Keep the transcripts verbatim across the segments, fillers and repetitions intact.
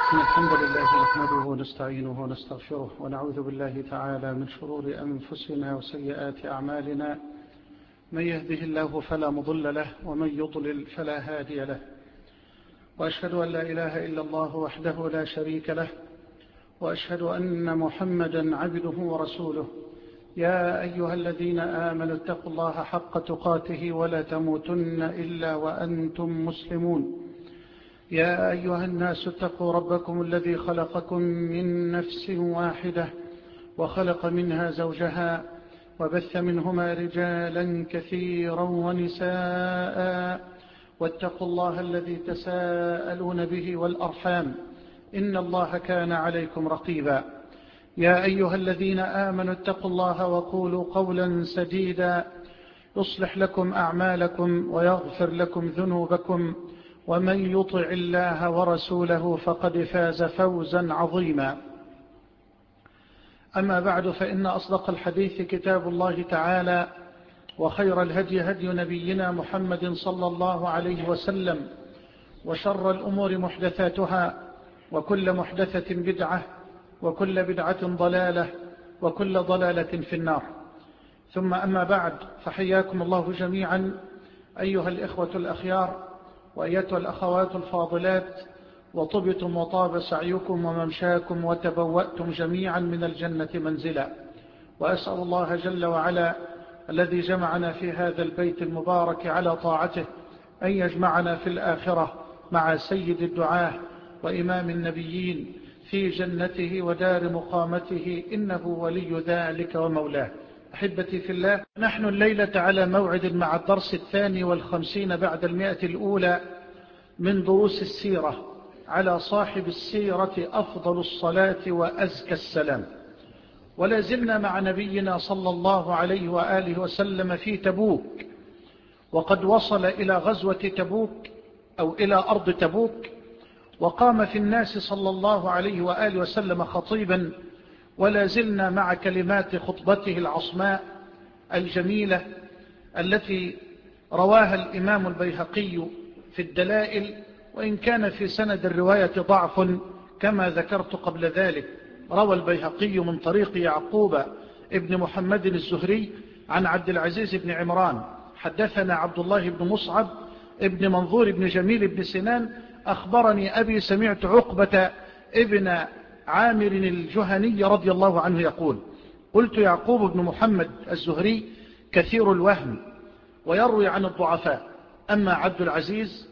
إن الحمد لله نحمده ونستعينه ونستغفره ونعوذ بالله تعالى من شرور أنفسنا وسيئات أعمالنا. من يهده الله فلا مضل له ومن يضلل فلا هادي له، وأشهد أن لا إله إلا الله وحده لا شريك له، وأشهد أن محمدا عبده ورسوله. يا أيها الذين آمنوا اتقوا الله حق تقاته ولا تموتن إلا وأنتم مسلمون. يا أيها الناس اتقوا ربكم الذي خلقكم من نفس واحدة وخلق منها زوجها وبث منهما رجالا كثيرا ونساء، واتقوا الله الذي تساءلون به والأرحام إن الله كان عليكم رقيبا. يا أيها الذين آمنوا اتقوا الله وقولوا قولا سديدا يصلح لكم أعمالكم ويغفر لكم ذنوبكم، ومن يطع الله ورسوله فقد فاز فوزا عظيما. أما بعد، فإن أصدق الحديث كتاب الله تعالى، وخير الهدي هدي نبينا محمد صلى الله عليه وسلم، وشر الأمور محدثاتها، وكل محدثة بدعة، وكل بدعة ضلالة، وكل ضلالة في النار. ثم أما بعد، فحياكم الله جميعا أيها الإخوة الأخيار وأيتها الأخوات الفاضلات، وطبتم وطاب سعيكم وممشاكم وتبوأتم جميعا من الجنة منزلا. وأسأل الله جل وعلا الذي جمعنا في هذا البيت المبارك على طاعته أن يجمعنا في الآخرة مع سيد الدعاة وإمام النبيين في جنته ودار مقامته، إنه ولي ذلك ومولاه. أحبتي في الله، نحن الليلة على موعد مع الدرس الثاني والخمسين بعد المئة الأولى من دروس السيرة على صاحب السيرة أفضل الصلاة وأزكى السلام. ولا زلنا مع نبينا صلى الله عليه وآله وسلم في تبوك، وقد وصل إلى غزوة تبوك أو إلى أرض تبوك، وقام في الناس صلى الله عليه وآله وسلم خطيبا. ولا زلنا مع كلمات خطبته العصماء الجميلة التي رواها الإمام البيهقي في الدلائل، وإن كان في سند الرواية ضعف كما ذكرت قبل ذلك. روى البيهقي من طريق يعقوب ابن محمد الزهري عن عبد العزيز بن عمران حدثنا عبد الله بن مصعب ابن منظور بن جميل بن سنان أخبرني أبي سمعت عقبة ابن عامر الجهني رضي الله عنه يقول: قلت يعقوب بن محمد الزهري كثير الوهم ويروي عن الضعفاء، أما عبد العزيز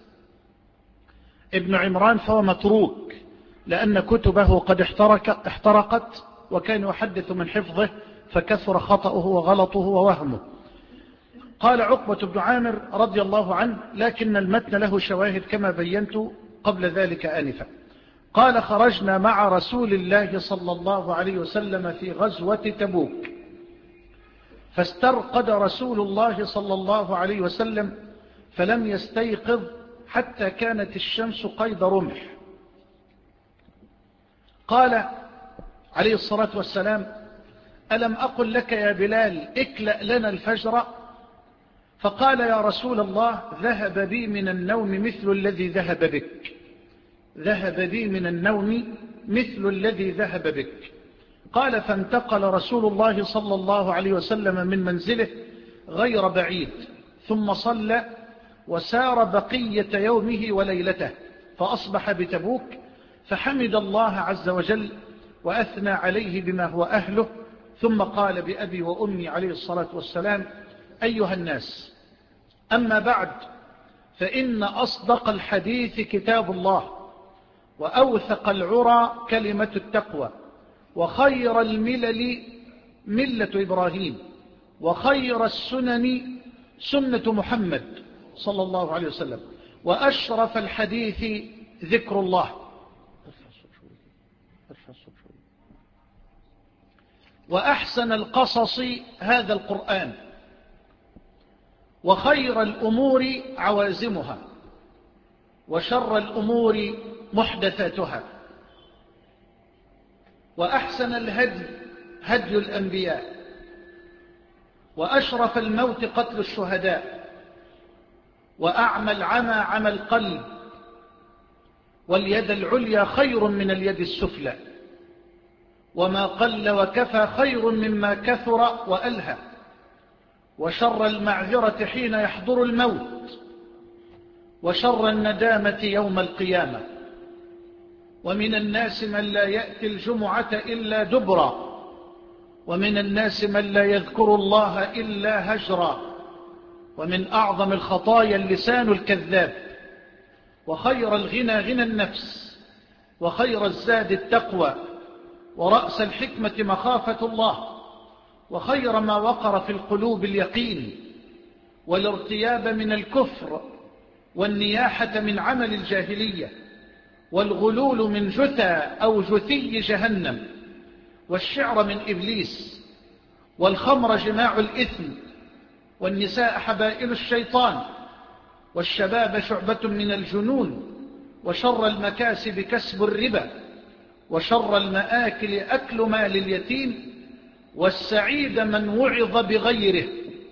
ابن عمران فهو متروك لأن كتبه قد احترق احترقت، وكان يحدث من حفظه فكثر خطأه وغلطه ووهمه. قال عقبة بن عامر رضي الله عنه: لكن المتن له شواهد كما بينت قبل ذلك آنفا. قال: خرجنا مع رسول الله صلى الله عليه وسلم في غزوة تبوك، فاسترقد رسول الله صلى الله عليه وسلم فلم يستيقظ حتى كانت الشمس قيد رمح. قال عليه الصلاة والسلام: ألم أقل لك يا بلال اكلأ لنا الفجر؟ فقال: يا رسول الله، ذهب بي من النوم مثل الذي ذهب بك ذهب بي من النوم مثل الذي ذهب بك. قال: فانتقل رسول الله صلى الله عليه وسلم من منزله غير بعيد، ثم صلى وسار بقية يومه وليلته، فأصبح بتبوك، فحمد الله عز وجل وأثنى عليه بما هو أهله، ثم قال بأبي وأمي عليه الصلاة والسلام: أيها الناس، أما بعد، فإن أصدق الحديث كتاب الله، وأوثق العرى كلمة التقوى، وخير الملل ملة إبراهيم، وخير السنن سنة محمد صلى الله عليه وسلم، وأشرف الحديث ذكر الله، وأحسن القصص هذا القرآن، وخير الأمور عوازمها، وشر الأمور محدثاتها، وأحسن الهدي هدي الأنبياء، وأشرف الموت قتل الشهداء، وأعمى العمى عمى القلب، واليد العليا خير من اليد السفلى، وما قل وكفى خير مما كثر وألهى، وشر المعذرة حين يحضر الموت، وشر الندامة يوم القيامة. ومن الناس من لا يأتي الجمعة إلا دبرا، ومن الناس من لا يذكر الله إلا هجرا. ومن أعظم الخطايا اللسان الكذاب. وخير الغنى غنى النفس، وخير الزاد التقوى، ورأس الحكمة مخافة الله، وخير ما وقر في القلوب اليقين، والارتياب من الكفر، والنياحة من عمل الجاهلية، والغلول من جثى أو جثي جهنم، والشعر من إبليس، والخمر جماع الإثم، والنساء حبائل الشيطان، والشباب شعبة من الجنون، وشر المكاسب كسب الربا، وشر المآكل أكل مال اليتيم، والسعيد من وعظ بغيره،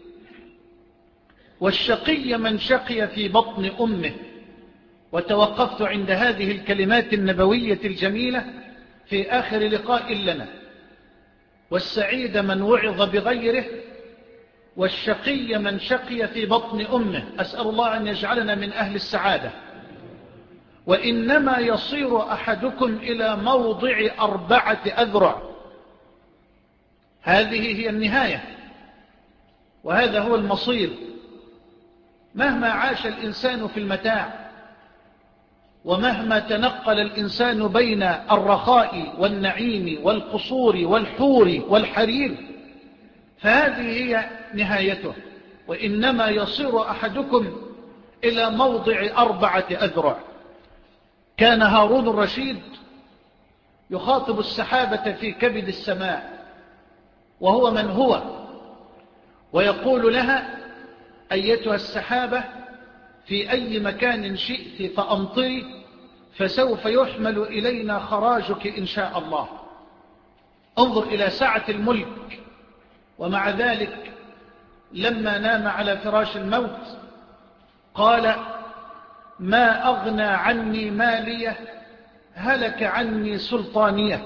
والشقي من شقي في بطن أمه. وتوقفت عند هذه الكلمات النبوية الجميلة في آخر لقاء لنا. والسعيد من وعظ بغيره، والشقي من شقي في بطن أمه. أسأل الله أن يجعلنا من أهل السعادة. وإنما يصير أحدكم إلى موضع أربعة أذرع. هذه هي النهاية، وهذا هو المصير. مهما عاش الإنسان في المتاع، ومهما تنقل الإنسان بين الرخاء والنعيم والقصور والحور والحرير، فهذه هي نهايته. وإنما يصير أحدكم إلى موضع أربعة أذرع. كان هارون الرشيد يخاطب السحابة في كبد السماء، وهو من هو، ويقول لها: أيتها السحابة، في أي مكان شئت فأمطري، فسوف يحمل إلينا خراجك إن شاء الله. انظر إلى سعة الملك. ومع ذلك لما نام على فراش الموت قال: ما أغنى عني مالية، هلك عني سلطانية.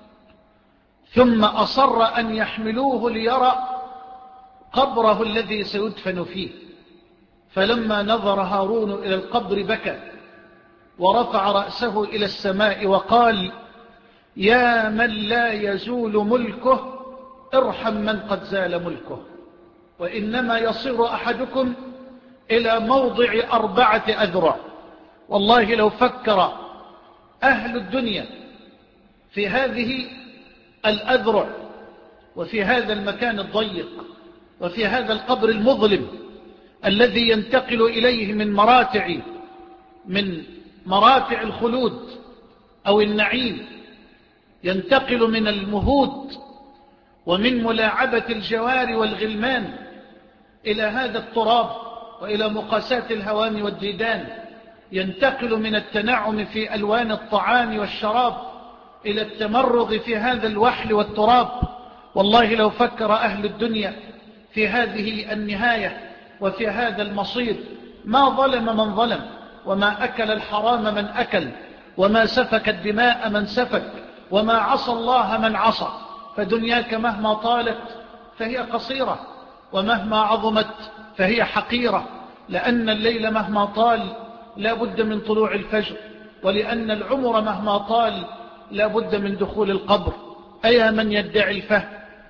ثم أصر أن يحملوه ليرى قبره الذي سيدفن فيه. فلما نظر هارون إلى القبر بكى، ورفع رأسه إلى السماء وقال: يا من لا يزول ملكه، ارحم من قد زال ملكه. وإنما يصير أحدكم إلى موضع أربعة أذرع. والله لو فكر أهل الدنيا في هذه الأذرع، وفي هذا المكان الضيق، وفي هذا القبر المظلم الذي ينتقل إليه من مراتع من مراتع الخلود أو النعيم، ينتقل من المهود ومن ملاعبة الجوار والغلمان إلى هذا التراب، وإلى مقاسات الهوام والديدان، ينتقل من التنعم في ألوان الطعام والشراب إلى التمرغ في هذا الوحل والتراب. والله لو فكر أهل الدنيا في هذه النهاية وفي هذا المصير ما ظلم من ظلم، وما أكل الحرام من أكل، وما سفك الدماء من سفك، وما عصى الله من عصى. فدنياك مهما طالت فهي قصيرة، ومهما عظمت فهي حقيرة، لأن الليل مهما طال لا بد من طلوع الفجر، ولأن العمر مهما طال لا بد من دخول القبر. أيا من يدعي الفهم،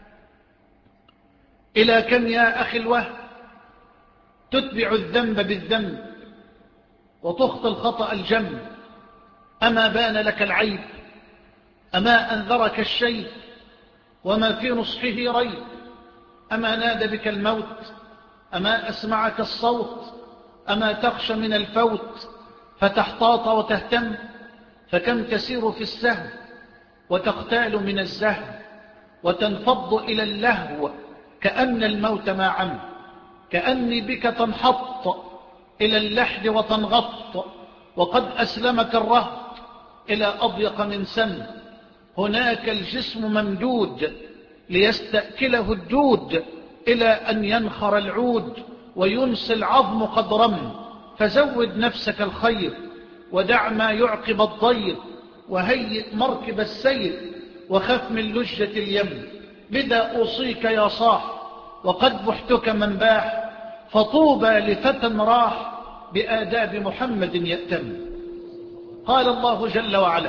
إلى كم يا أخي الوهم تتبع الذنب بالذنب وتخطي الخطأ الجم؟ أما بان لك العيب، أما أنذرك الشيء، وما في نصحه ريب، أما نادى بك الموت، أما أسمعك الصوت، أما تخشى من الفوت فتحتاط وتهتم؟ فكم تسير في السهو وتقتال من الزهو، وتنفض إلى اللهو كأن الموت ما عم، كأني بك تنحط إلى اللحد وتنغط، وقد أسلمك الرهط إلى أضيق من سم. هناك الجسم ممدود ليستأكله الدود، إلى أن ينخر العود وينسي العظم قد رم. فزود نفسك الخير، ودع ما يعقب الضير، وهيئ مركب السير، وخف من لجة اليم. بذا أوصيك يا صاح، وقد بحتك من باح، فطوبى لفتى راح بآداب محمد يأتم. قال الله جل وعلا: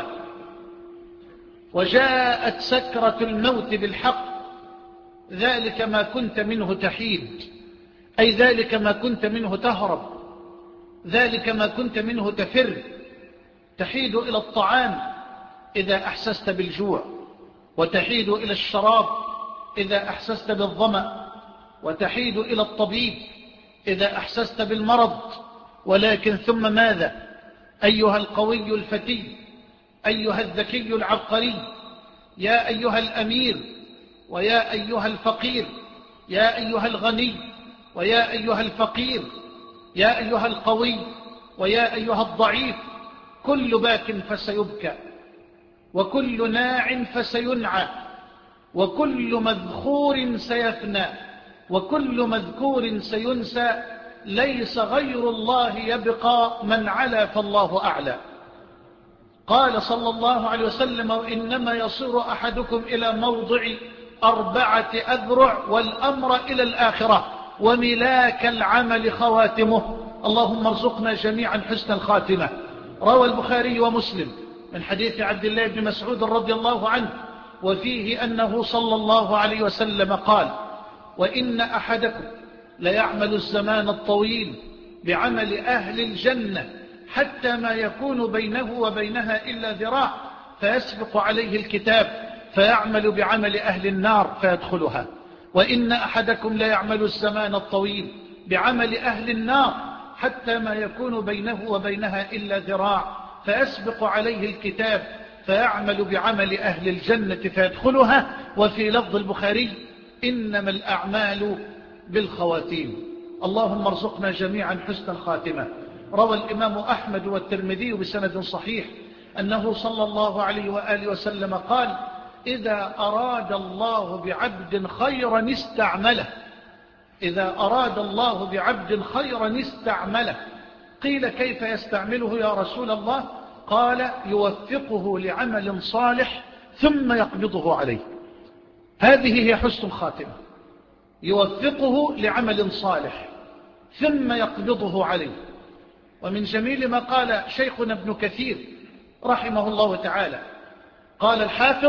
وجاءت سكرة الموت بالحق، ذلك ما كنت منه تحيد، أي ذلك ما كنت منه تهرب، ذلك ما كنت منه تفر. تحيد إلى الطعام إذا أحسست بالجوع، وتحيد إلى الشراب إذا أحسست بالظمأ، وتحيد إلى الطبيب إذا أحسست بالمرض. ولكن ثم ماذا؟ أيها القوي الفتي، أيها الذكي العبقري، يا أيها الأمير، ويا أيها الفقير، يا أيها الغني، ويا أيها الفقير، يا أيها القوي، ويا أيها الضعيف، كل باك فسيبكى، وكل ناع فسينعى، وكل مذخور سيفنى، وكل مذكور سينسى. ليس غير الله يبقى، من علا فالله أعلى. قال صلى الله عليه وسلم: وإنما يصير أحدكم إلى موضع أربعة أذرع، والأمر إلى الآخرة، وملاك العمل خواتمه. اللهم ارزقنا جميعا حسن الخاتمة. روى البخاري ومسلم من حديث عبد الله بن مسعود رضي الله عنه، وفيه أنه صلى الله عليه وسلم قال: وإن أحدكم ليعمل الزمان الطويل بعمل أهل الجنة، حتى ما يكون بينه وبينها إلا ذراع، فيسبق عليه الكتاب فيعمل بعمل أهل النار فيدخلها. وإن أحدكم ليعمل الزمان الطويل بعمل أهل النار، حتى ما يكون بينه وبينها إلا ذراع، فيسبق عليه الكتاب فيعمل بعمل أهل الجنة فيدخلها. وفي لفظ البخاري: إنما الأعمال بالخواتيم. اللهم ارزقنا جميعا حسن الخاتمة. روى الإمام أحمد والترمذي بسند صحيح أنه صلى الله عليه وآله وسلم قال: إذا أراد الله بعبد خيرا استعمله، إذا أراد الله بعبد خيرا استعمله. قيل: كيف يستعمله يا رسول الله؟ قال: يوفقه لعمل صالح ثم يقبضه عليه. هذه هي حسن الخاتمة، يوفقه لعمل صالح ثم يقبضه عليه. ومن جميل ما قال شيخنا ابن كثير رحمه الله تعالى، قال الحافظ: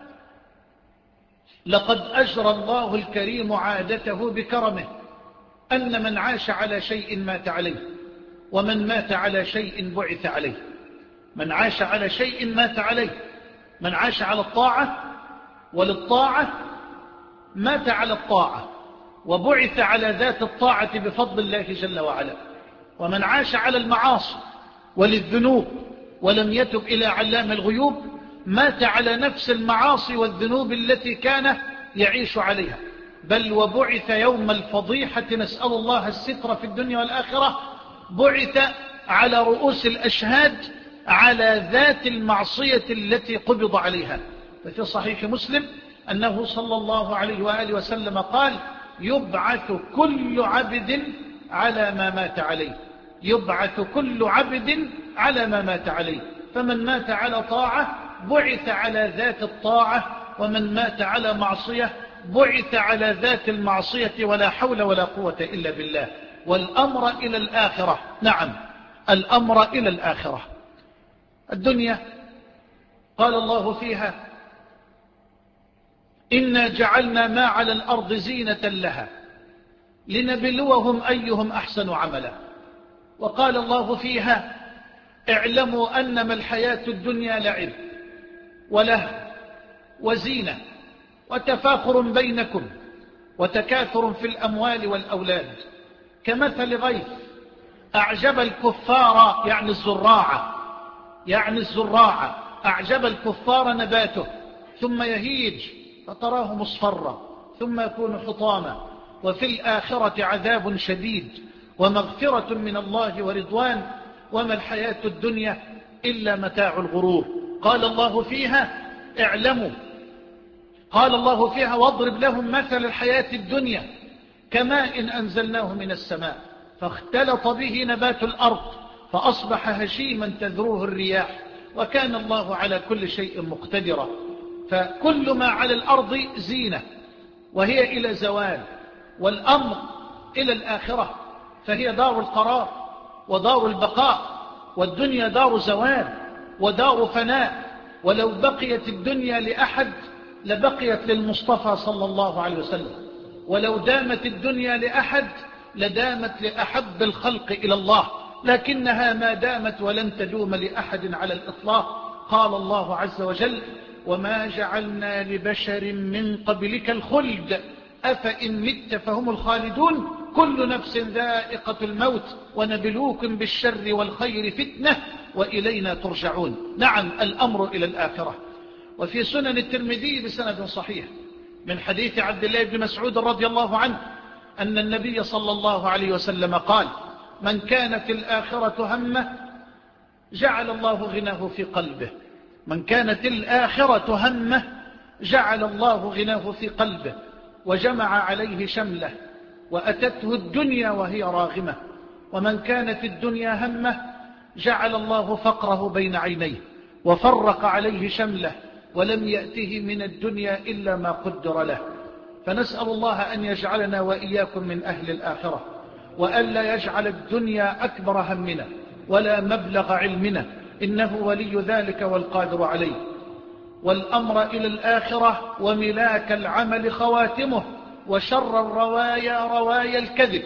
لقد أجرى الله الكريم عادته بكرمه، أن من عاش على شيء مات عليه، ومن مات على شيء بعث عليه. من عاش على شيء مات عليه، من عاش على الطاعة وللطاعة مات على الطاعة، وبعث على ذات الطاعة بفضل الله جل وعلا. ومن عاش على المعاصي وللذنوب ولم يتب إلى علام الغيوب، مات على نفس المعاصي والذنوب التي كان يعيش عليها، بل وبعث يوم الفضيحة، نسأل الله الستر في الدنيا والآخرة، بعث على رؤوس الأشهاد على ذات المعصية التي قبض عليها. ففي صحيح مسلم أنه صلى الله عليه وآله وسلم قال: يبعث كل عبد على ما مات عليه، يبعث كل عبد على ما مات عليه. فمن مات على طاعة بعث على ذات الطاعة، ومن مات على معصية بعث على ذات المعصية، ولا حول ولا قوة إلا بالله. والأمر إلى الآخرة، نعم الأمر إلى الآخرة. الدنيا قال الله فيها: إنا جعلنا ما على الأرض زينة لها لنبلوهم أيهم أحسن عملا. وقال الله فيها: اعلموا أنما الحياة الدنيا لعب ولهو وزينة وتفاخر بينكم وتكاثر في الأموال والأولاد، كمثل غيث أعجب الكفار، يعني الزراعة، يعني الزراعة أعجب الكفار نباته، ثم يهيج فتراه مصفرا ثم يكون حطاما، وفي الآخرة عذاب شديد ومغفرة من الله ورضوان، وما الحياة الدنيا إلا متاع الغرور. قال الله فيها: اعلموا، قال الله فيها: واضرب لهم مثل الحياة الدنيا كماء إن أنزلناه من السماء فاختلط به نبات الأرض فأصبح هشيما تذروه الرياح، وكان الله على كل شيء مقتدرا. فكل ما على الأرض زينة وهي إلى زوال، والأمر إلى الآخرة فهي دار القرار ودار البقاء، والدنيا دار زوال ودار فناء. ولو بقيت الدنيا لأحد لبقيت للمصطفى صلى الله عليه وسلم، ولو دامت الدنيا لأحد لدامت لأحب الخلق إلى الله، لكنها ما دامت ولن تدوم لأحد على الإطلاق. قال الله عز وجل: وما جعلنا لبشر من قبلك الخلد أفإن مت فهم الخالدون كل نفس ذائقة الموت ونبلوكم بالشر والخير فتنة وإلينا ترجعون. نعم، الأمر إلى الآخرة. وفي سنن الترمذي بسند صحيح من حديث عبد الله بن مسعود رضي الله عنه أن النبي صلى الله عليه وسلم قال: من كانت الآخرة همه جعل الله غناه في قلبه. من كانت الآخرة همه جعل الله غناه في قلبه، وجمع عليه شمله، وأتته الدنيا وهي راغمة. ومن كانت الدنيا همه جعل الله فقره بين عينيه، وفرق عليه شمله، ولم يأته من الدنيا إلا ما قدر له. فنسأل الله أن يجعلنا وإياكم من أهل الآخرة، وأن لا يجعل الدنيا أكبر همنا ولا مبلغ علمنا، إنه ولي ذلك والقادر عليه. والأمر إلى الآخرة وملاك العمل خواتمه، وشر الروايا روايا الكذب.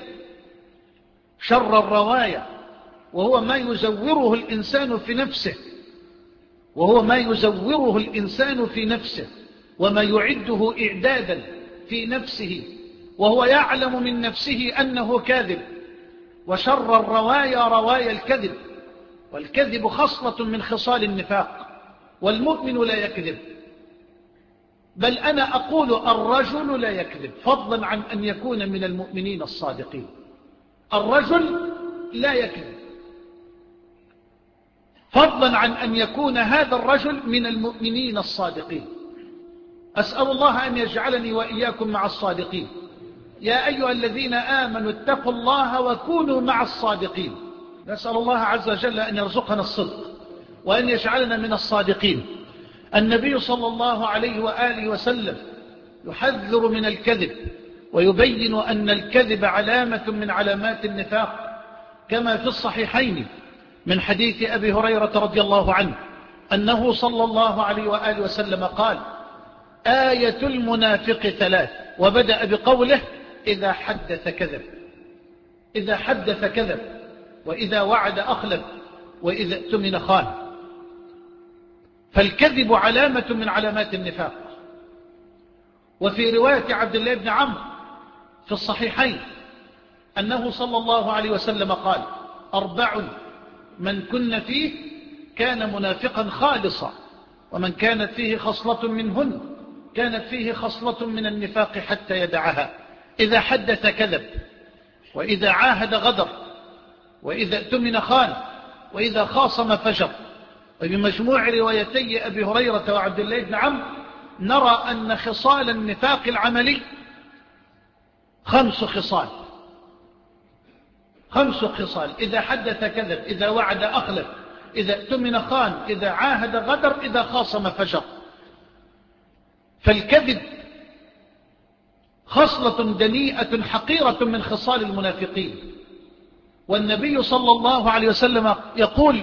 شر الروايا وهو ما يزوره الإنسان في نفسه، وهو ما يزوره الإنسان في نفسه وما يعده إعدادا في نفسه وهو يعلم من نفسه أنه كاذب. وشر الروايا روايا الكذب، والكذب خصلة من خصال النفاق، والمؤمن لا يكذب. بل أنا أقول الرجل لا يكذب، فضلا عن أن يكون من المؤمنين الصادقين. الرجل لا يكذب، فضلا عن أن يكون هذا الرجل من المؤمنين الصادقين. أسأل الله أن يجعلني وإياكم مع الصادقين. يا أيها الذين آمنوا اتقوا الله وكونوا مع الصادقين. نسأل الله عز وجل أن يرزقنا الصدق وأن يجعلنا من الصادقين. النبي صلى الله عليه وآله وسلم يحذر من الكذب، ويبين أن الكذب علامة من علامات النفاق، كما في الصحيحين من حديث أبي هريرة رضي الله عنه أنه صلى الله عليه وآله وسلم قال: آية المنافق ثلاث، وبدأ بقوله: إذا حدث كذب. إذا حدث كذب، وإذا وعد أخلف، وإذا اؤتمن خان. فالكذب علامة من علامات النفاق. وفي رواية عبد الله بن عمرو في الصحيحين أنه صلى الله عليه وسلم قال: أربع من كن فيه كان منافقا خالصا، ومن كانت فيه خصلة منهن كانت فيه خصلة من النفاق حتى يدعها. إذا حدث كذب، وإذا عاهد غدر، وإذا اؤتمن خان، وإذا خاصم فجر. وبمجموع روايتي أبي هريرة وعبد الله بن عمرو نرى أن خصال النفاق العملي خمس خصال. خمس خصال: إذا حدث كذب، إذا وعد أخلف، إذا اؤتمن خان، إذا عاهد غدر، إذا خاصم فجر. فالكذب خصلة دنيئة حقيرة من خصال المنافقين. والنبي صلى الله عليه وسلم يقول: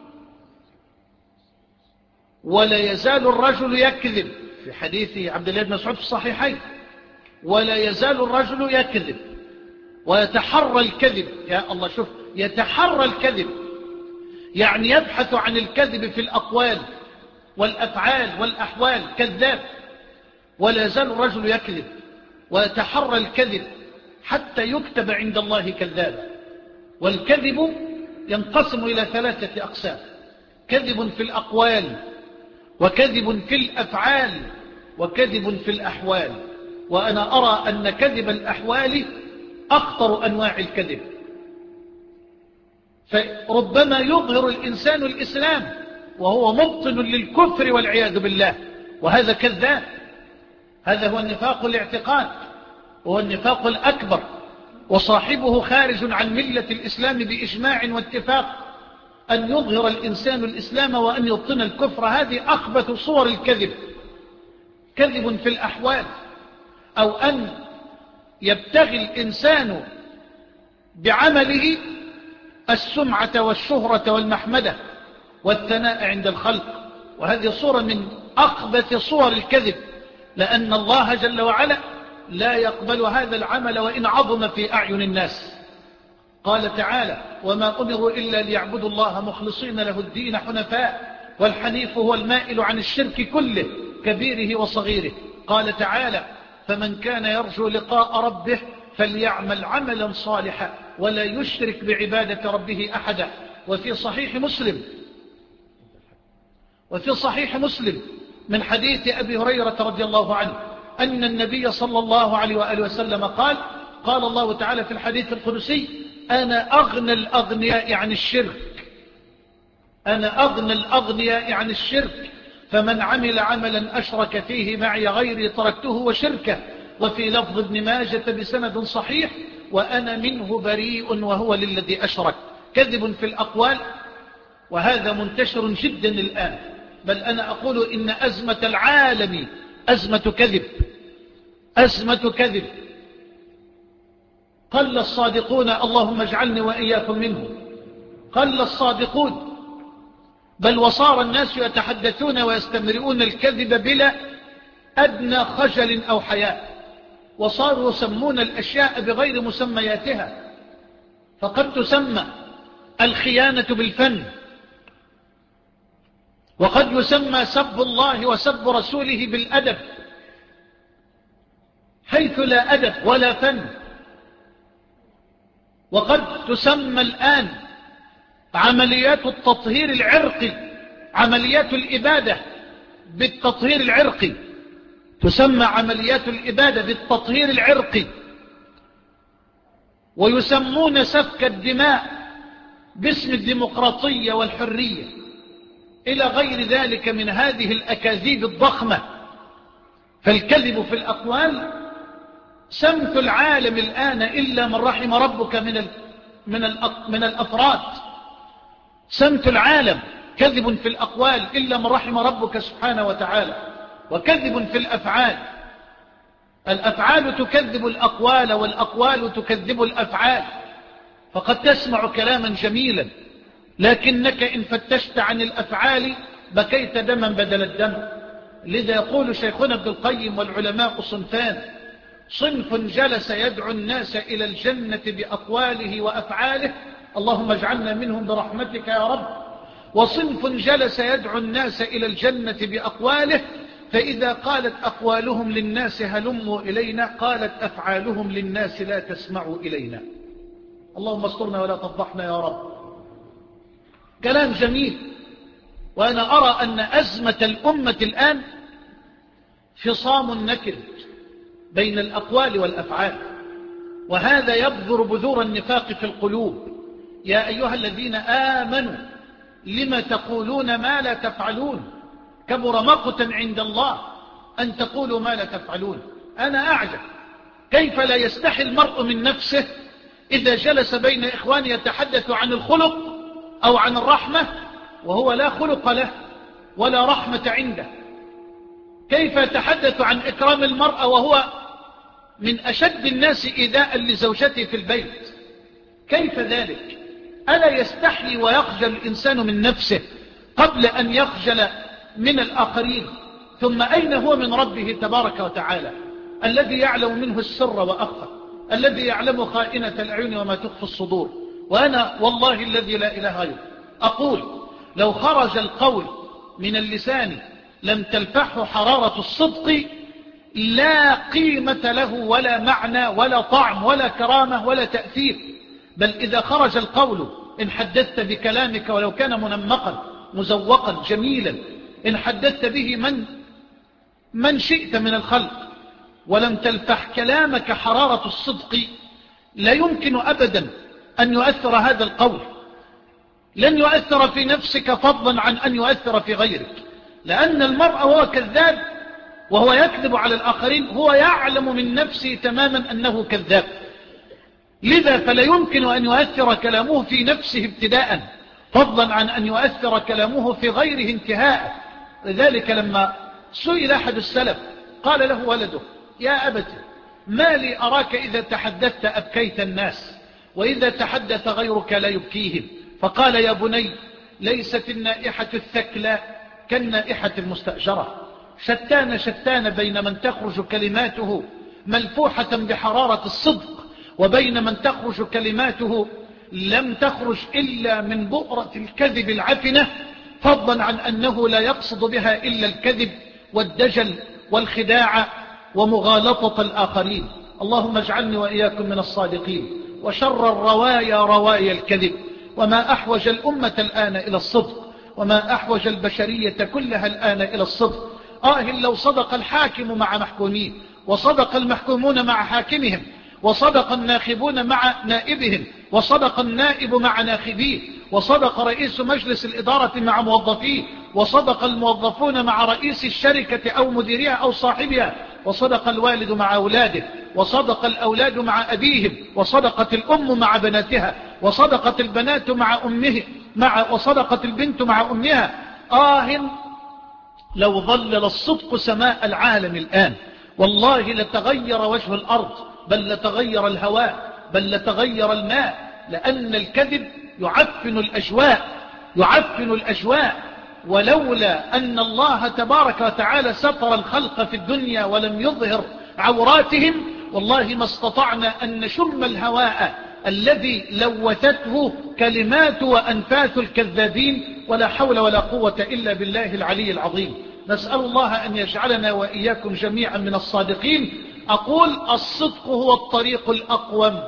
ولا يزال الرجل يكذب، في حديث عبد الله بن مسعود في الصحيحين: ولا يزال الرجل يكذب ويتحرى الكذب. يا الله، شوف، يتحرى الكذب يعني يبحث عن الكذب في الأقوال والأفعال والأحوال، كذاب. ولا يزال الرجل يكذب ويتحرى الكذب حتى يكتب عند الله كذابا. والكذب ينقسم إلى ثلاثة أقسام: كذب في الأقوال، وكذب في الأفعال، وكذب في الأحوال. وأنا أرى أن كذب الأحوال أخطر أنواع الكذب. فربما يظهر الإنسان الإسلام وهو مبطن للكفر والعياذ بالله، وهذا كذاب. هذا هو النفاق الاعتقاد، وهو النفاق الأكبر، وصاحبه خارج عن ملة الإسلام بإجماع واتفاق. أن يظهر الإنسان الإسلام وأن يبطن الكفر. هذه أخبث صور الكذب، كذب في الأحوال، أو أن يبتغي الإنسان بعمله السمعة والشهرة والمحمدة والثناء عند الخلق، وهذه صورة من أخبث صور الكذب، لأن الله جل وعلا لا يقبل هذا العمل وإن عظم في أعين الناس. قال تعالى: وما أمروا إلا ليعبدوا الله مخلصين له الدين حنفاء والحنيف هو المائل عن الشرك كله كبيره وصغيره. قال تعالى: فمن كان يرجو لقاء ربه فليعمل عملا صالحا ولا يشرك بعبادة ربه أحدا. وفي صحيح مسلم وفي صحيح مسلم من حديث أبي هريرة رضي الله عنه أن النبي صلى الله عليه وآله وسلم قال: قال الله تعالى في الحديث القدسي: أنا أغنى الأغنياء عن الشرك أنا أغنى الأغنياء عن الشرك فمن عمل عملا أشرك فيه معي غيري تركته وشركه. وفي لفظ ابن ماجة بسند صحيح: وأنا منه بريء وهو للذي أشرك. كذب في الأقوال، وهذا منتشر جدا الآن، بل أنا أقول إن أزمة العالم أزمة كذب أزمة كذب. قل الصادقون، اللهم اجعلني وإياكم منهم، قل الصادقون، بل وصار الناس يتحدثون ويستمرئون الكذب بلا أدنى خجل أو حياء، وصاروا يسمون الأشياء بغير مسمياتها. فقد تسمى الخيانة بالفن، وقد يسمى سب الله وسب رسوله بالأدب، حيث لا أدب ولا فن. وقد تسمى الآن عمليات التطهير العرقي، عمليات الإبادة بالتطهير العرقي، تسمى عمليات الإبادة بالتطهير العرقي، ويسمون سفك الدماء باسم الديمقراطية والحرية، إلى غير ذلك من هذه الأكاذيب الضخمة. فالكذب في الأقوال سمت العالم الآن إلا من رحم ربك من من من الأفراد. سمت العالم كذب في الأقوال إلا من رحم ربك سبحانه وتعالى، وكذب في الأفعال. الأفعال تكذب الأقوال، والأقوال تكذب الأفعال. فقد تسمع كلاما جميلا، لكنك إن فتشت عن الأفعال بكيت دما بدل الدم. لذا يقول شيخنا ابن القيم: والعلماء صنفان، صنف جلس يدعو الناس إلى الجنة بأقواله وأفعاله، اللهم اجعلنا منهم برحمتك يا رب. وصنف جلس يدعو الناس إلى الجنة بأقواله، فإذا قالت أقوالهم للناس هلموا إلينا، قالت أفعالهم للناس لا تسمعوا إلينا. اللهم استرنا ولا تفضحنا يا رب. كلام جميل. وأنا أرى أن أزمة الأمة الآن فصام نكد بين الأقوال والأفعال، وهذا يبذر بذور النفاق في القلوب. يا أيها الذين آمنوا لم تقولون ما لا تفعلون، كبر مقتا عند الله أن تقولوا ما لا تفعلون. أنا أعجب كيف لا يستحي المرء من نفسه إذا جلس بين إخوان يتحدث عن الخلق أو عن الرحمة وهو لا خلق له ولا رحمة عنده. كيف يتحدث عن إكرام المرأة وهو من أشد الناس إيذاء لزوجته في البيت؟ كيف ذلك؟ ألا يستحي ويخجل الإنسان من نفسه قبل أن يخجل من الآخرين؟ ثم أين هو من ربه تبارك وتعالى الذي يعلم منه السر وأخفى، الذي يعلم خائنة الأعين وما تخفي الصدور؟ وأنا والله الذي لا إله غيره أقول: لو خرج القول من اللسان لم تلفحه حرارة الصدق لا قيمة له ولا معنى ولا طعم ولا كرامة ولا تأثير. بل إذا خرج القول إن حدثت بكلامك ولو كان منمقا مزوقا جميلا، إن حدثت به من من شئت من الخلق ولم تلفح كلامك حرارة الصدق، لا يمكن أبدا أن يؤثر هذا القول. لن يؤثر في نفسك فضلا عن أن يؤثر في غيرك، لأن المرء هو كذاب وهو يكذب على الآخرين هو يعلم من نفسه تماما أنه كذاب. لذا فلا يمكن أن يؤثر كلامه في نفسه ابتداء، فضلا عن أن يؤثر كلامه في غيره انتهاء. لذلك لما سئل أحد السلف قال له ولده: يا أبت، ما لي أراك إذا تحدثت أبكيت الناس، وإذا تحدث غيرك لا يبكيهم؟ فقال: يا بني، ليست النائحة الثكلى كالنائحة المستأجرة، شتان شتان بين من تخرج كلماته ملفوحة بحرارة الصدق، وبين من تخرج كلماته لم تخرج إلا من بؤرة الكذب العفنة، فضلا عن أنه لا يقصد بها إلا الكذب والدجل والخداع ومغالطة الآخرين. اللهم اجعلني وإياكم من الصادقين. وشر الروايا روايا الكذب، وما أحوج الأمة الآن إلى الصدق، وما أحوج البشرية كلها الآن إلى الصدق. آه لو صدق الحاكم مع محكوميه، وصدق المحكومون مع حاكمهم، وصدق الناخبون مع نائبهم، وصدق النائب مع ناخبيه، وصدق رئيس مجلس الإدارة مع موظفيه، وصدق الموظفون مع رئيس الشركة أو مديرها أو صاحبها، وصدق الوالد مع أولاده، وصدق الأولاد مع أبيهم، وصدقت الأم مع بناتها، وصدقت البنات مع أمه مع وصدقت البنت مع أمها. آه لو ظلل الصدق سماء العالم الآن، والله لتغير وجه الأرض، بل لتغير الهواء، بل لتغير الماء، لأن الكذب يعفن الأجواء، يعفن الأجواء. ولولا أن الله تبارك وتعالى ستر الخلق في الدنيا ولم يظهر عوراتهم، والله ما استطعنا أن نشم الهواء الذي لوثته كلمات وأنفاث الكذابين، ولا حول ولا قوة إلا بالله العلي العظيم. نسأل الله أن يجعلنا وإياكم جميعا من الصادقين. أقول: الصدق هو الطريق الأقوم،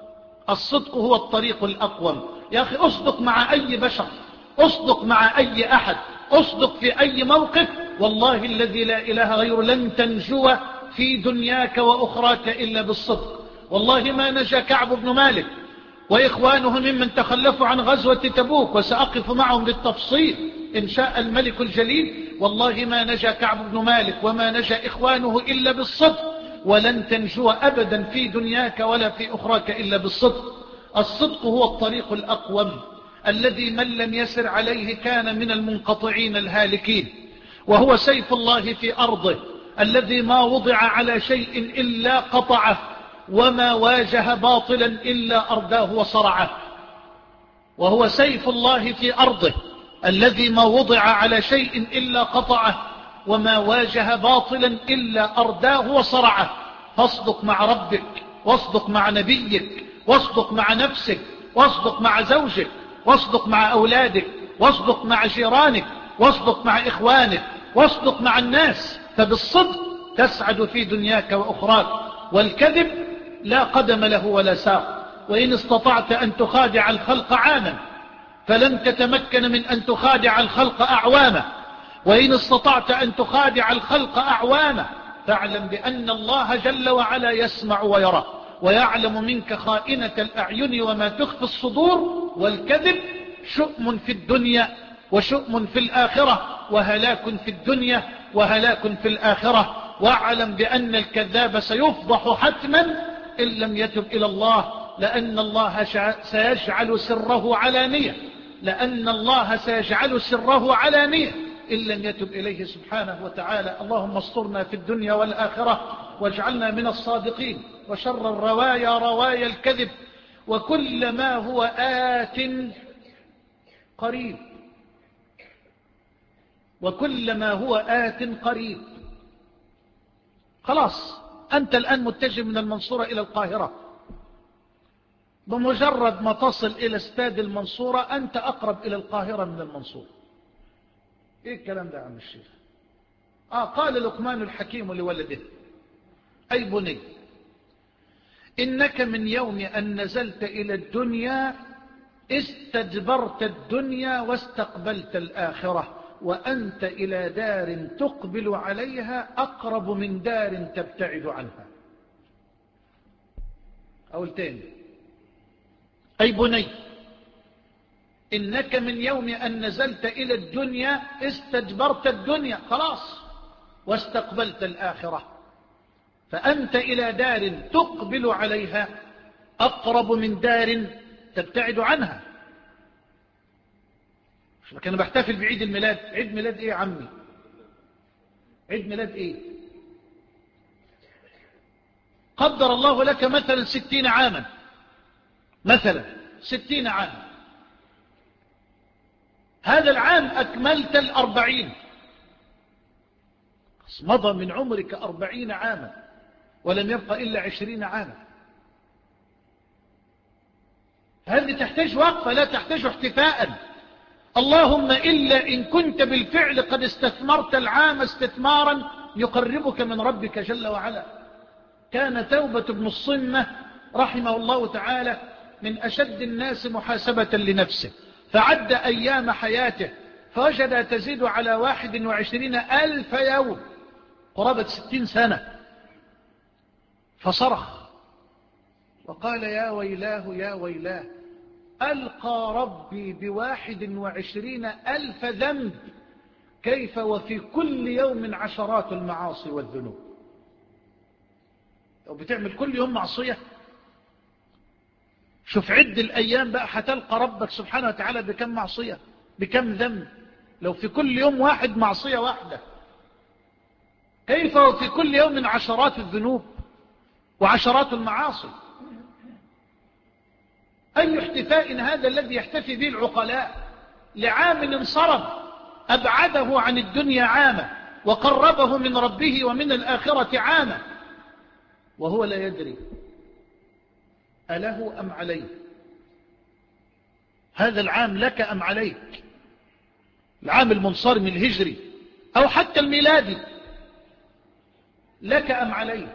الصدق هو الطريق الأقوم. يا أخي أصدق مع أي بشر، أصدق مع أي أحد، أصدق في أي موقف، والله الذي لا إله غيره لن تنجو في دنياك وأخراك إلا بالصدق. والله ما نجا كعب بن مالك وإخوانه ممن تخلفوا عن غزوة تبوك، وسأقف معهم بالتفصيل إن شاء الملك الجليل. والله ما نجا كعب بن مالك وما نجا إخوانه إلا بالصدق، ولن تنجو أبدا في دنياك ولا في أخراك إلا بالصدق. الصدق هو الطريق الأقوم الذي من لم يسر عليه كان من المنقطعين الهالكين، وهو سيف الله في أرضه الذي ما وضع على شيء إلا قطعه، وما واجه باطلا إلا أرداه وصرعه. وهو سيف الله في أرضه الذي ما وضع على شيء إلا قطعه، وما واجه باطلا إلا أرداه وصرعه. فاصدق مع ربك، واصدق مع نبيك، واصدق مع نفسك، واصدق مع زوجك، واصدق مع أولادك، واصدق مع جيرانك، واصدق مع إخوانك، واصدق مع الناس، فبالصدق تسعد في دنياك وأخراك. والكذب لا قدم له ولا ساق. وإن استطعت أن تخادع الخلق عاما فلن تتمكن من أن تخادع الخلق أعواما، وإن استطعت أن تخادع الخلق أعواما فاعلم بأن الله جل وعلا يسمع ويرى، ويعلم منك خائنة الأعين وما تخفي الصدور. والكذب شؤم في الدنيا وشؤم في الآخرة، وهلاك في الدنيا وهلاك في الآخرة. واعلم بأن الكذاب سيفضح حتما إن لم يتب إلى الله، لأن الله سيجعل سره علانية، لأن الله سيجعل سره علانية إن لم يتب إليه سبحانه وتعالى. اللهم استرنا في الدنيا والآخرة واجعلنا من الصادقين. وشر الروايا روايا الكذب، وكل ما هو آت قريب، وكل ما هو آت قريب. خلاص أنت الآن متجه من المنصورة إلى القاهرة، بمجرد ما تصل إلى استاد المنصورة أنت أقرب إلى القاهرة من المنصورة. إيه الكلام ده يا عم الشيخ؟ آه قال لقمان الحكيم لولده: أي بني، إنك من يوم أن نزلت إلى الدنيا استدبرت الدنيا واستقبلت الآخرة، وأنت إلى دار تقبل عليها أقرب من دار تبتعد عنها. أقول تاني: أي بني، إنك من يوم أن نزلت إلى الدنيا استدبرت الدنيا خلاص واستقبلت الآخرة، فأنت إلى دار تقبل عليها أقرب من دار تبتعد عنها. كان بحتفل بعيد الميلاد. عيد ميلاد ايه يا عمي؟ عيد ميلاد ايه؟ قدر الله لك مثلا ستين عاما، مثلا ستين عاما، هذا العام أكملت الأربعين، مضى من عمرك أربعين عاما ولم يبقى إلا عشرين عاما. هذه تحتاج وقفة، لا تحتاج احتفاء. اللهم إلا إن كنت بالفعل قد استثمرت العام استثمارا يقربك من ربك جل وعلا. كان توبة بن الصمة رحمه الله تعالى من أشد الناس محاسبة لنفسه، فعد أيام حياته فوجد تزيد على واحد وعشرين ألف يوم، قرابة ستين سنة، فصرخ وقال يا ويلاه يا ويلاه، ألقى ربي بواحد وعشرين ألف ذنب، كيف وفي كل يوم عشرات المعاصي والذنوب. لو بتعمل كل يوم معصية، شوف عد الأيام بقى هتلقى ربك سبحانه وتعالى بكم معصية، بكم ذنب. لو في كل يوم واحد معصية واحدة، كيف وفي كل يوم عشرات الذنوب وعشرات المعاصي. أي احتفاء هذا الذي يحتفي به العقلاء لعام انصرم أبعده عن الدنيا عاما وقربه من ربه ومن الآخرة عاما، وهو لا يدري أله أم عليه. هذا العام لك أم عليك؟ العام المنصرم الهجري أو حتى الميلادي لك أم عليك؟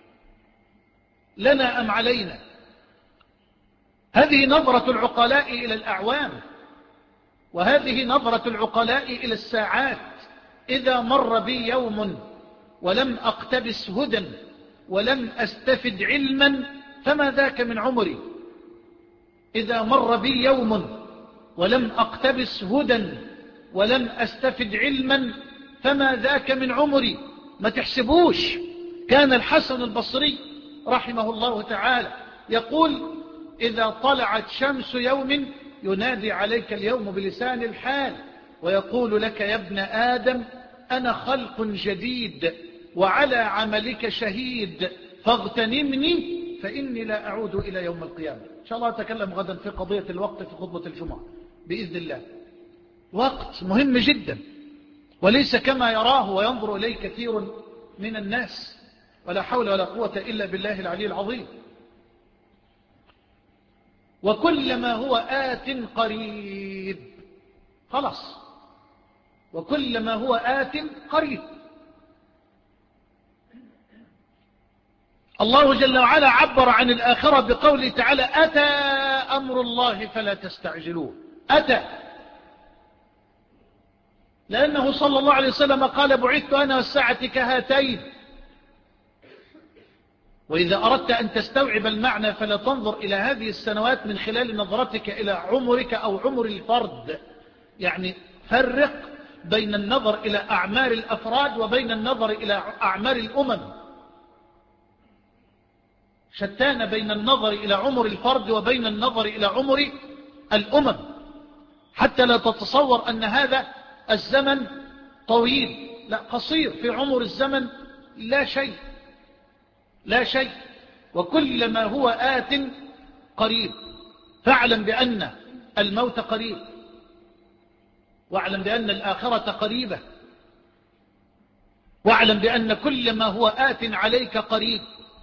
لنا أم علينا؟ هذه نظرة العقلاء إلى الأعوام، وهذه نظرة العقلاء إلى الساعات. إذا مر بي يوم ولم أقتبس هدى ولم أستفد علما فما ذاك من عمري. إذا مر بي يوم ولم أقتبس هدى ولم أستفد علما فما ذاك من عمري. ما تحسبوش. كان الحسن البصري رحمه الله تعالى يقول إذا طلعت شمس يوم ينادي عليك اليوم بلسان الحال ويقول لك يا ابن آدم أنا خلق جديد وعلى عملك شهيد فاغتنمني فإني لا أعود إلى يوم القيامة. إن شاء الله أتكلم غدا في قضية الوقت في خطبة الجمعة بإذن الله. وقت مهم جدا، وليس كما يراه وينظر إليه كثير من الناس، ولا حول ولا قوة إلا بالله العلي العظيم. وكلما هو آت قريب، خلاص، وكلما هو آت قريب. الله جل وعلا عبر عن الآخرة بقوله تعالى أتى أمر الله فلا تستعجلوه. أتى، لأنه صلى الله عليه وسلم قال بعثت أنا والساعة كهاتين. وإذا أردت أن تستوعب المعنى فلا تنظر إلى هذه السنوات من خلال نظرتك إلى عمرك أو عمر الفرد. يعني فرق بين النظر إلى أعمار الأفراد وبين النظر إلى أعمار الأمم. شتان بين النظر إلى عمر الفرد وبين النظر إلى عمر الأمم، حتى لا تتصور أن هذا الزمن طويل، لا، قصير. في عمر الزمن لا شيء، لا شيء. وكلما هو آت قريب. فاعلم بأن الموت قريب، واعلم بأن الآخرة قريبة، واعلم بأن كل ما هو آت عليك قريب.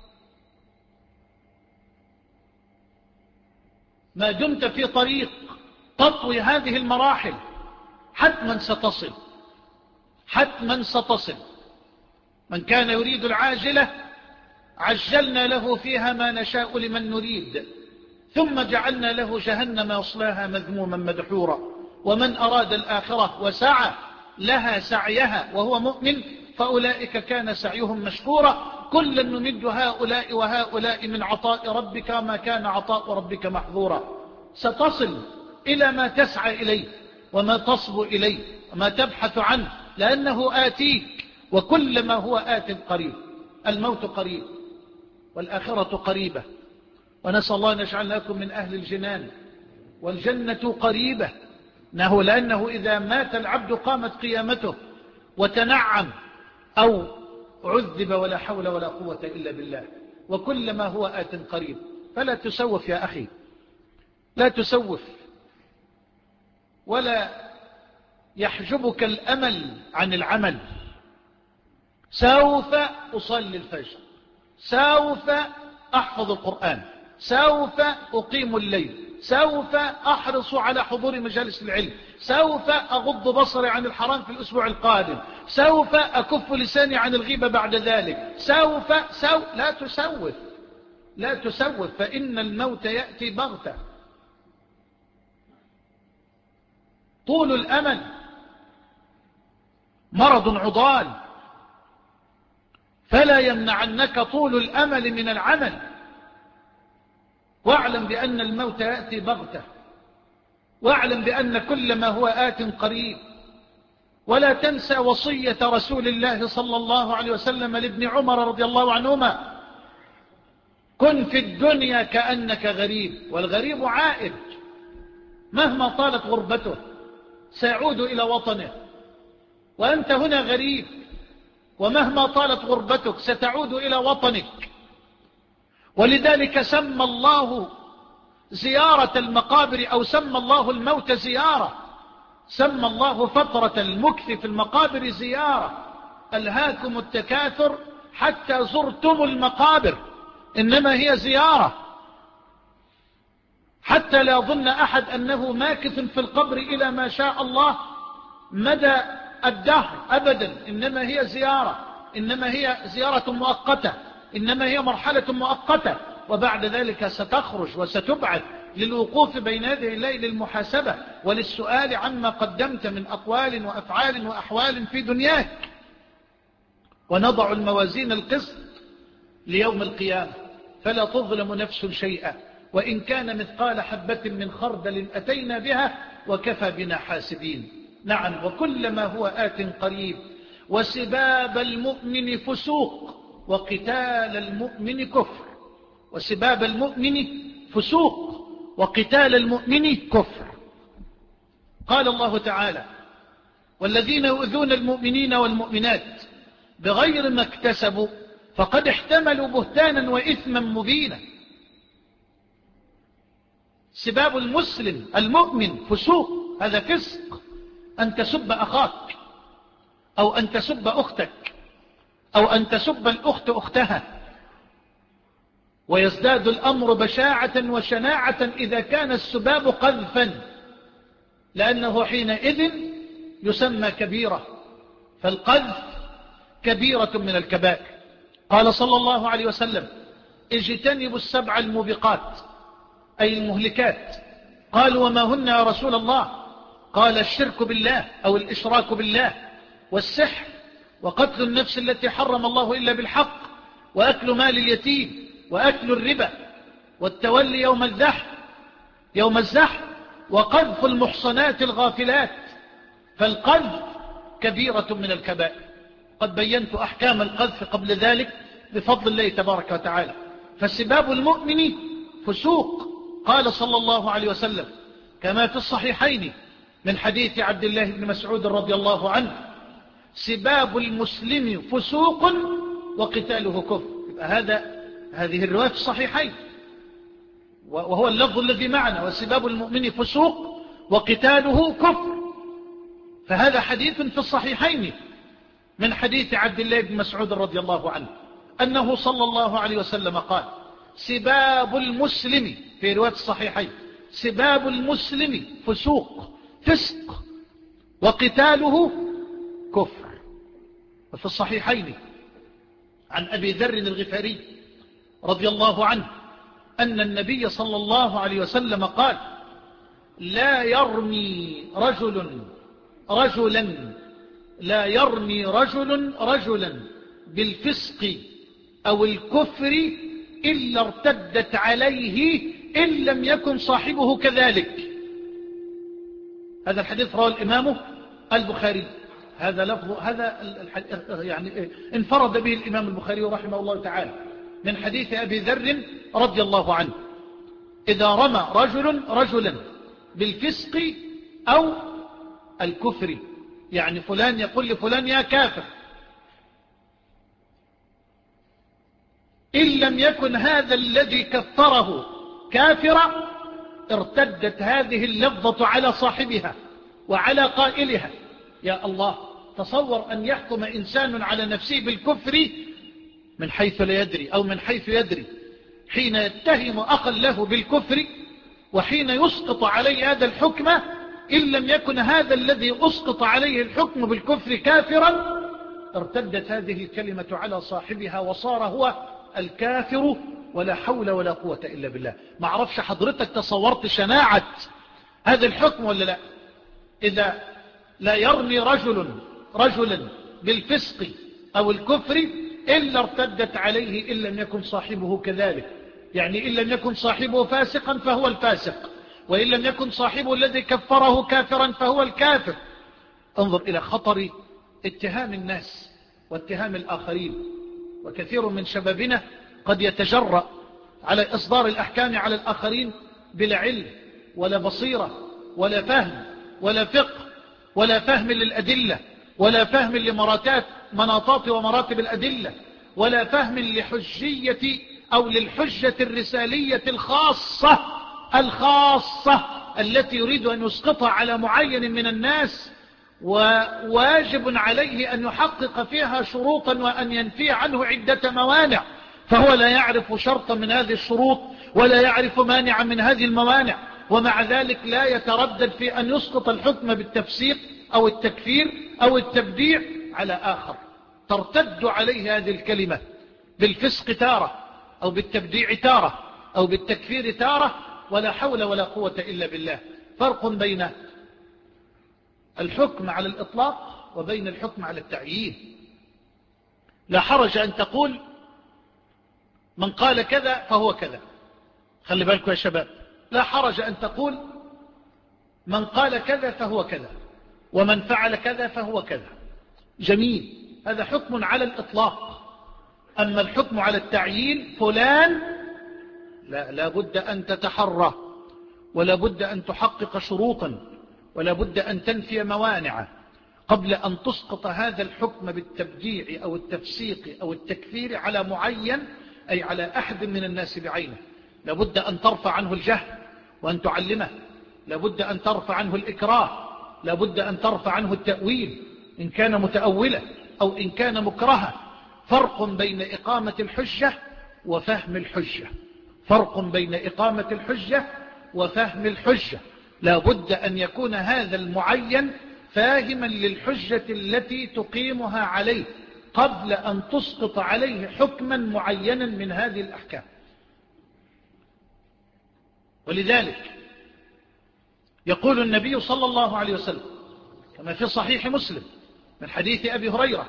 ما دمت في طريق تطوي هذه المراحل حتما ستصل، حتما ستصل. من كان يريد العاجلة عجلنا له فيها ما نشاء لمن نريد ثم جعلنا له جهنم يصلاها مذموما مدحورا. ومن أراد الآخرة وسعى لها سعيها وهو مؤمن فأولئك كان سعيهم مشكورا. كلا نمد هؤلاء وهؤلاء من عطاء ربك وما كان عطاء ربك محظورا. ستصل إلى ما تسعى إليه وما تصبو إليه وما تبحث عنه، لأنه آتيك. وكلما هو آت قريب. الموت قريب والآخرة قريبة، ونسأل الله أن يجعلناكم من أهل الجنان. والجنة قريبة إنه لأنه إذا مات العبد قامت قيامته وتنعم أو عذب، ولا حول ولا قوة إلا بالله، وكل ما هو آت قريب. فلا تسوف يا أخي، لا تسوف، ولا يحجبك الأمل عن العمل. سوف أصلي الفجر، سوف أحفظ القرآن، سوف أقيم الليل، سوف أحرص على حضور مجالس العلم، سوف أغض بصري عن الحرام في الأسبوع القادم، سوف أكف لساني عن الغيبة بعد ذلك، سوف سوف لا تسوف، لا تسوف، فإن الموت يأتي بغتة. طول الأمل مرض عضال، فلا يمنعنك طول الأمل من العمل. واعلم بأن الموت يأتي بغتة، واعلم بأن كل ما هو آت قريب. ولا تنسى وصية رسول الله صلى الله عليه وسلم لابن عمر رضي الله عنهما: كن في الدنيا كأنك غريب، والغريب عائد، مهما طالت غربته سيعود إلى وطنه، وأنت هنا غريب، ومهما طالت غربتك ستعود إلى وطنك. ولذلك سمى الله زيارة المقابر، أو سمى الله الموت زيارة، سمى الله فترة المكث في المقابر زيارة. ألهاكم التكاثر حتى زرتم المقابر، إنما هي زيارة، حتى لا يظن أحد أنه ماكث في القبر إلى ما شاء الله مدى الدهر، أبدا، إنما هي زيارة، إنما هي زيارة مؤقتة، إنما هي مرحلة مؤقتة، وبعد ذلك ستخرج وستبعث للوقوف بين يدي الله للمحاسبة وللسؤال عما قدمت من أقوال وأفعال وأحوال في دنياك. ونضع الموازين القسط ليوم القيامة فلا تظلم نفس شيئا، وإن كان مثقال حبة من خردل أتينا بها وكفى بنا حاسبين. نعم، وكل ما هو آت قريب. وسباب المؤمن فسوق، وقتال المؤمن كفر. وسباب المؤمن فسوق، وقتال المؤمن كفر. قال الله تعالى: والذين يؤذون المؤمنين والمؤمنات بغير ما اكتسبوا فقد احتملوا بهتانا وإثما مبينا. سباب المسلم المؤمن فسوق، هذا فسق. أن تسب أخاك، أو أن تسب أختك، أو أن تسب الأخت أختها. ويزداد الأمر بشاعة وشناعة إذا كان السباب قذفا، لأنه حينئذ يسمى كبيرة، فالقذف كبيرة من الكبائر. قال صلى الله عليه وسلم: اجتنبوا السبع الموبقات، أي المهلكات. قالوا: وما هن يا رسول الله؟ قال: الشرك بالله أو الإشراك بالله، والسحر، وقتل النفس التي حرم الله إلا بالحق، وأكل مال اليتيم، وأكل الربا، والتولي يوم الزحف يوم الزحف وقذف المحصنات الغافلات. فالقذف كبيرة من الكبائر. قد بينت أحكام القذف قبل ذلك بفضل الله تبارك وتعالى. فسباب المؤمن فسوق. قال صلى الله عليه وسلم كما في الصحيحين من حديث عبد الله بن مسعود رضي الله عنه: سباب المسلم فسوق وقتاله كفر. هذا هذه الرواية في الصحيحين، وهو اللفظ الذي معنا: وسباب المؤمن فسوق وقتاله كفر. فهذا حديث في الصحيحين من حديث عبد الله بن مسعود رضي الله عنه أنه صلى الله عليه وسلم قال: سباب المسلم، في رواية الصحيحين: سباب المسلم فسوق، فسق، وقتاله كفر. وفي الصحيحين عن أبي ذر الغفاري رضي الله عنه أن النبي صلى الله عليه وسلم قال: لا يرمي رجل رجلا لا يرمي رجل رجلا بالفسق أو الكفر إلا ارتدت عليه إن لم يكن صاحبه كذلك. هذا الحديث رواه الإمام البخاري. هذا لفظ هذا يعني انفرد به الإمام البخاري رحمه الله تعالى من حديث أبي ذر رضي الله عنه: إذا رمى رجل رجلا بالفسق أو الكفر، يعني فلان يقول لفلان يا كافر. إن لم يكن هذا الذي كفره كافرا ارتدت هذه اللفظة على صاحبها وعلى قائلها. يا الله، تصور أن يحكم إنسان على نفسه بالكفر من حيث لا يدري أو من حيث يدري، حين يتهم أخا له بالكفر وحين يسقط عليه هذا الحكم. إن لم يكن هذا الذي أسقط عليه الحكم بالكفر كافرا ارتدت هذه الكلمة على صاحبها وصار هو الكافر، ولا حول ولا قوة إلا بالله. ما عرفش حضرتك تصورت شناعة هذا الحكم ولا لا؟ إذا لا يرمي رجل رجلا بالفسق أو الكفر إلا ارتدت عليه إن لم يكن صاحبه كذلك. يعني إن لم يكن صاحبه فاسقا فهو الفاسق، وإن لم يكن صاحبه الذي كفره كافرا فهو الكافر. انظر إلى خطر اتهام الناس واتهام الآخرين. وكثير من شبابنا قد يتجرأ على إصدار الأحكام على الآخرين بلا علم ولا بصيرة ولا فهم ولا فقه ولا فهم للأدلة ولا فهم لمراتات مناطات ومراتب الأدلة ولا فهم لحجية أو للحجة الرسالية الخاصة الخاصة التي يريد أن يسقطها على معين من الناس، وواجب عليه أن يحقق فيها شروطا وأن ينفي عنه عدة موانع، فهو لا يعرف شرطا من هذه الشروط ولا يعرف مانعا من هذه الموانع، ومع ذلك لا يتردد في أن يسقط الحكم بالتفسيق أو التكفير أو التبديع على آخر. ترتد عليه هذه الكلمة بالفسق تارة أو بالتبديع تارة أو بالتكفير تارة، ولا حول ولا قوة إلا بالله. فرق بين الحكم على الإطلاق وبين الحكم على التعيين. لا حرج أن تقول من قال كذا فهو كذا. خلي بالكم يا شباب، لا حرج أن تقول من قال كذا فهو كذا ومن فعل كذا فهو كذا. جميل، هذا حكم على الإطلاق. أما الحكم على التعيين فلان، لا, لا بد أن تتحرى ولا بد أن تحقق شروطا ولا بد أن تنفي موانع قبل أن تسقط هذا الحكم بالتبديع أو التفسيق أو التكفير على معين، أي على أحد من الناس بعينه. لا بد أن ترفع عنه الجهل وأن تعلمه، لا بد أن ترفع عنه الإكراه، لا بد أن ترفع عنه التأويل إن كان متأولا أو إن كان مكرها. فرق بين إقامة الحجة وفهم الحجة، فرق بين إقامة الحجة وفهم الحجة. لا بد أن يكون هذا المعين فاهما للحجة التي تقيمها عليه قبل أن تسقط عليه حكما معينا من هذه الأحكام. ولذلك يقول النبي صلى الله عليه وسلم كما في صحيح مسلم من حديث أبي هريرة: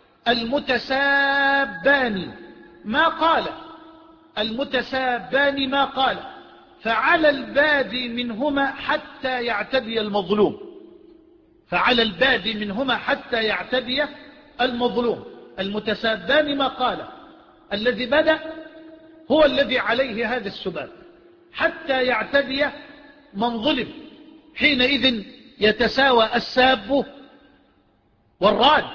المتسابان ما قال المتسابان ما قال فعلى البادي منهما حتى يعتدي المظلوم، فعلى البادي منهما حتى يعتدي المظلوم. المتسابان ما قال، الذي بدأ هو الذي عليه هذا السباب حتى يعتدي من ظلم، حينئذ يتساوى الساب والراد.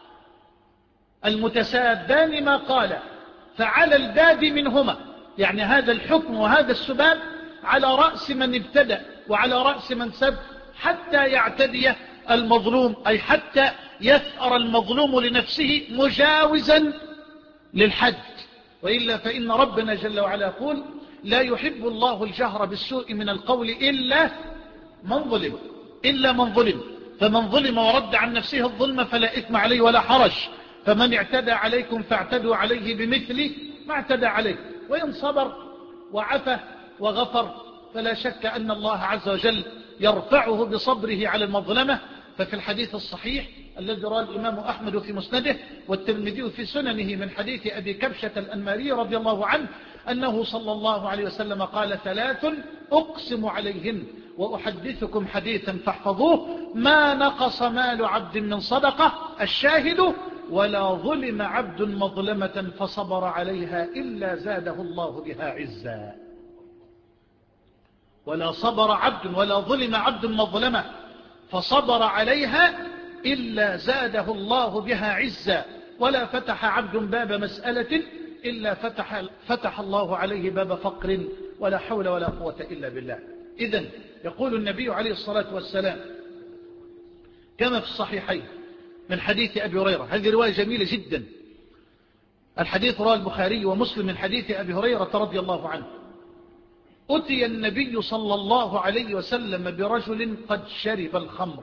المتسابان ما قال فعلى البادي منهما، يعني هذا الحكم وهذا السباب على رأس من ابتدأ وعلى رأس من سب حتى يعتدي المظلوم، أي حتى يثأر المظلوم لنفسه مجاوزا للحد. وإلا فإن ربنا جل وعلا يقول: لا يحب الله الجهر بالسوء من القول إلا من ظلم، إلا من ظلم. فمن ظلم ورد عن نفسه الظلم فلا إثم عليه ولا حرج. فمن اعتدى عليكم فاعتدوا عليه بمثل ما اعتدى عليه، وإن صبر وعفى وغفر فلا شك أن الله عز وجل يرفعه بصبره على المظلمة. ففي الحديث الصحيح الذي رواه الإمام أحمد في مسنده والترمذي في سننه من حديث أبي كبشة الأنماري رضي الله عنه أنه صلى الله عليه وسلم قال: ثلاث أقسم عليهن وأحدثكم حديثا فاحفظوه: ما نقص مال عبد من صدقة، الشاهد، ولا ظلم عبد مظلمة فصبر عليها إلا زاده الله بها عزا. ولا صبر عبد ولا ظلم عبد مظلمة فصبر عليها إلا زاده الله بها عزا، ولا فتح عبد باب مسألة إلا فتح, فتح الله عليه باب فقر، ولا حول ولا قوة إلا بالله. إذن يقول النبي عليه الصلاة والسلام كما في الصحيحين من حديث أبي هريرة، هذه رواية جميلة جدا، الحديث رواه البخاري ومسلم من حديث أبي هريرة رضي الله عنه: أتي النبي صلى الله عليه وسلم برجل قد شرب الخمر.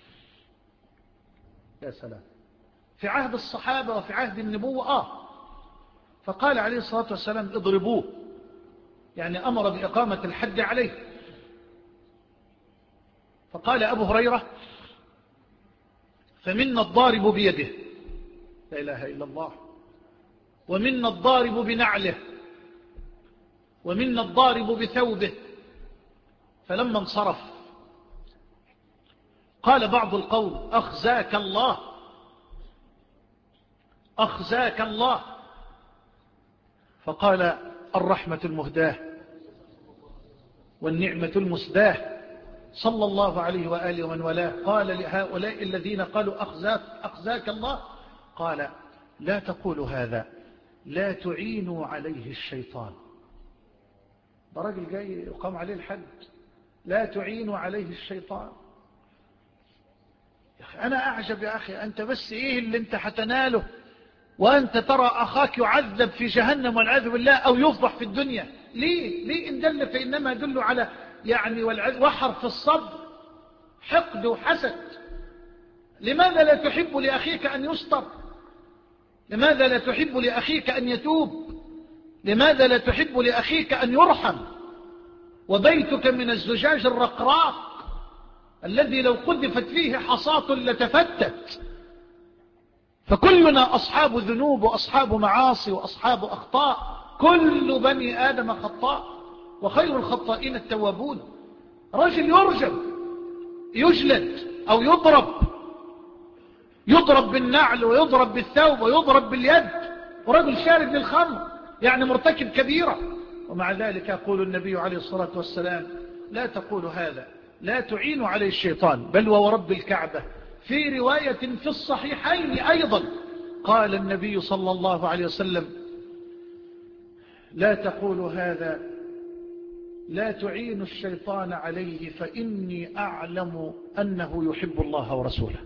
يا سلام، في عهد الصحابة وفي عهد النبوة آه فقال عليه الصلاة والسلام: اضربوه، يعني أمر بإقامة الحد عليه. فقال أبو هريرة: فمنا الضارب بيده، لا إله إلا الله، ومنا الضارب بنعله، ومنا الضارب بثوبه. فلما انصرف قال بعض القوم: أخزاك الله، أخزاك الله. فقال: الرحمة المهداة والنعمة المسداة صلى الله عليه وآله ومن والاه. قال لهؤلاء الذين قالوا أخزاك, أخزاك الله: قال: لا تقولوا هذا، لا تعينوا عليه الشيطان. ده راجل جاي يقام عليه الحد، لا تعينوا عليه الشيطان. يا أخي أنا أعجب يا أخي، أنت بس إيه اللي أنت حتناله وأنت ترى أخاك يعذب في جهنم والعياذ بالله أو يفضح في الدنيا؟ ليه؟ ليه إن دل فإنما يدل على يعني وحر في الصدر، حقد وحسد. لماذا لا تحب لأخيك أن يستر؟ لماذا لا تحب لأخيك أن يتوب؟ لماذا لا تحب لأخيك أن يرحم؟ وبيتك من الزجاج الرقراق الذي لو قذفت فيه حصاة لتفتت. فكلنا أصحاب ذنوب وأصحاب معاصي وأصحاب أخطاء، كل بني آدم خطاء وخير الخطائين التوابون. رجل يرجم، يجلد أو يضرب، يضرب بالنعل ويضرب بالثوب ويضرب باليد، ورجل شارب للخمر يعني مرتكب كبيرة. ومع ذلك يقول النبي عليه الصلاة والسلام: لا تقولوا هذا، لا تعينوا عليه الشيطان. بل ورب الكعبة في رواية في الصحيحين أيضا قال النبي صلى الله عليه وسلم: لا تقولوا هذا، لا تعينوا الشيطان عليه، فإني أعلم أنه يحب الله ورسوله،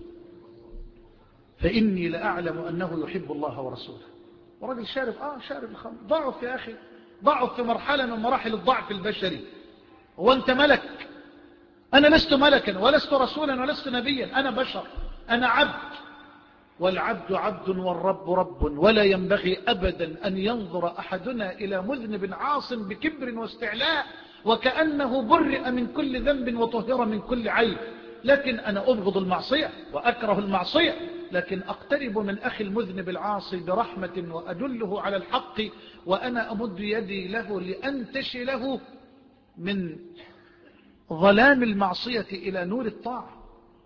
فإني لأعلم أنه يحب الله ورسوله. ورجل شارب آه شارب الخمر، ضعف يا أخي، ضعف في مرحلة من مراحل الضعف البشري. وأنت ملك، أنا لست ملكا ولست رسولا ولست نبيا، أنا بشر، أنا عبد، والعبد عبد والرب رب. ولا ينبغي أبدا أن ينظر أحدنا إلى مذنب عاص بكبر واستعلاء وكأنه برئ من كل ذنب وطهر من كل عيب. لكن أنا أبغض المعصية وأكره المعصية، لكن أقترب من أخي المذنب العاصي برحمة وأدله على الحق، وأنا أمد يدي له لأنتشله من ظلام المعصية إلى نور الطاعة.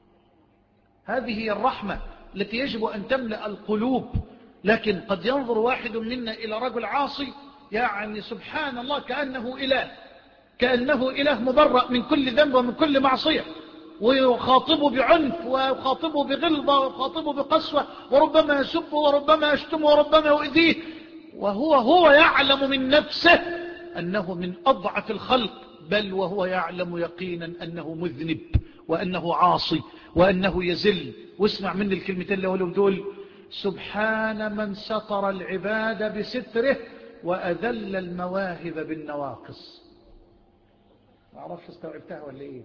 هذه هي الرحمة التي يجب أن تملأ القلوب. لكن قد ينظر واحد منا إلى رجل عاصي يعني سبحان الله كأنه إله، كأنه إله مبرأ من كل ذنب ومن كل معصية، ويخاطبه بعنف ويخاطبه بغلظة ويخاطبه بقسوة، وربما يسبه وربما يشتمه وربما يؤذيه، وهو هو يعلم من نفسه أنه من أضعف الخلق، بل وهو يعلم يقينا أنه مذنب وأنه عاصي وأنه يزل. واسمع مني الكلمتين اللي ولو دول: سبحان من ستر العباد بستره وأذل المواهب بالنواقص. ما أعرفش استوعبتها ولا إيه؟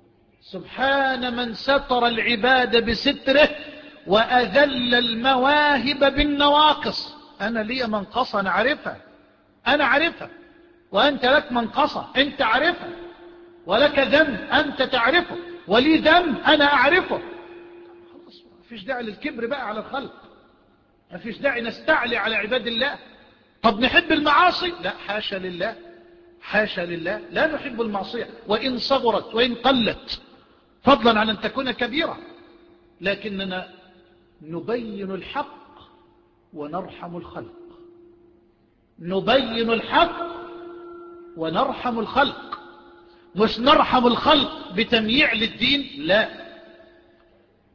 سبحان من ستر العباد بستره وأذل المواهب بالنواقص. أنا لي منقصة أنا عارفها، أنا عارفها، وأنت لك منقصة أنت عارفها، ولك ذنب أنت تعرفه، ولي ذنب أنا أعرفه. خلاص ما فيش داعي للكبر بقى على الخلق، ما فيش داعي نستعلي على عباد الله. طب نحب المعاصي؟ لا، حاشا لله، حاشا لله، لا نحب المعصية وإن صغرت وإن قلت، فضلا عن أن تكون كبيرة، لكننا نبين الحق ونرحم الخلق، نبين الحق ونرحم الخلق، مش نرحم الخلق بتمييع للدين، لا،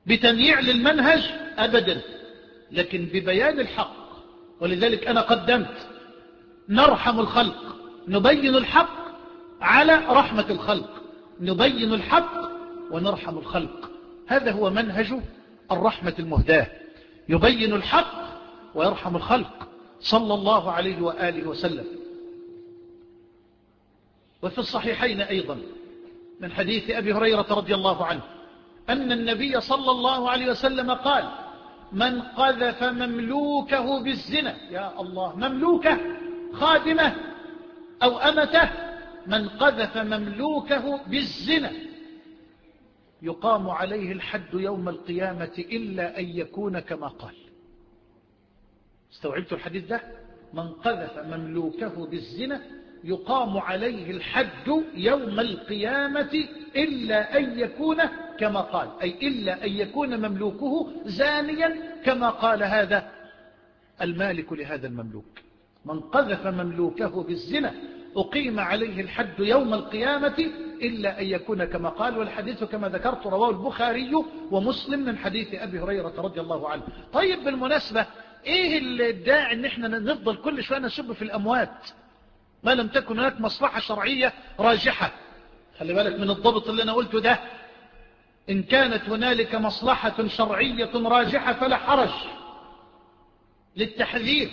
بتمييع للمنهج أبدا، لكن ببيان الحق. ولذلك أنا قدمت نرحم الخلق، نبين الحق على رحمة الخلق، نبين الحق ونرحم الخلق. هذا هو منهج الرحمة المهداة، يبين الحق ويرحم الخلق صلى الله عليه وآله وسلم. وفي الصحيحين أيضا من حديث أبي هريرة رضي الله عنه أن النبي صلى الله عليه وسلم قال: من قذف مملوكه بالزنا، يا الله، مملوكه خادمه أو أمته، من قذف مملوكه بالزنا يقام عليه الحد يوم القيامة إلا أن يكون كما قال. استوعبت الحديث ده؟ من قذف مملوكه بالزنا يقام عليه الحد يوم القيامة إلا أن يكون كما قال، أي إلا أن يكون مملوكه زانيا كما قال هذا المالك لهذا المملوك. من قذف مملوكه بالزنا أقيم عليه الحد يوم القيامة إلا أن يكون كما قال. والحديث كما ذكرت رواه البخاري ومسلم من حديث أبي هريرة رضي الله عنه. طيب بالمناسبة، إيه الداعي إن إحنا نفضل كل شوية نسب في الأموات ما لم تكن هناك مصلحة شرعية راجحة؟ خلي بالك من الضبط اللي أنا قلته ده. إن كانت هنالك مصلحة شرعية راجحة فلا حرج للتحذير.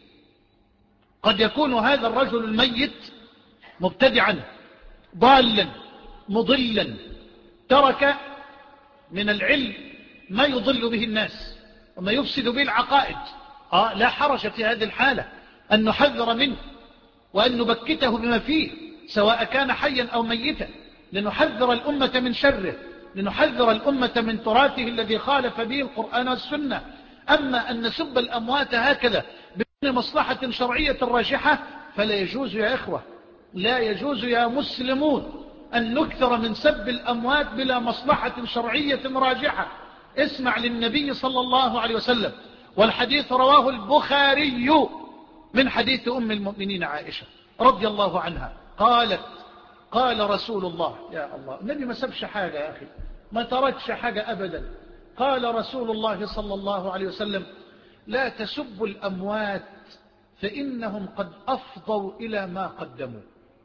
قد يكون هذا الرجل الميت مبتدعا ضالا مضلا، ترك من العلم ما يضل به الناس وما يفسد به العقائد. آه لا حرج في هذه الحالة أن نحذر منه وأن نبكته بما فيه سواء كان حيا أو ميتا، لنحذر الأمة من شره، لنحذر الأمة من تراثه الذي خالف به القرآن والسنة. أما أن نسب الأموات هكذا بدون مصلحة شرعية راجحة فلا يجوز يا إخوة، لا يجوز يا مسلمون أن نكثر من سب الأموات بلا مصلحة شرعية راجحة. اسمع للنبي صلى الله عليه وسلم، والحديث رواه البخاري من حديث أم المؤمنين عائشة رضي الله عنها قالت: قال رسول الله، يا الله، النبي ما سبش حاجة يا أخي، ما تركش حاجة أبدا. قال رسول الله صلى الله عليه وسلم: لا تسبوا الأموات فإنهم قد أفضوا إلى ما قدموا.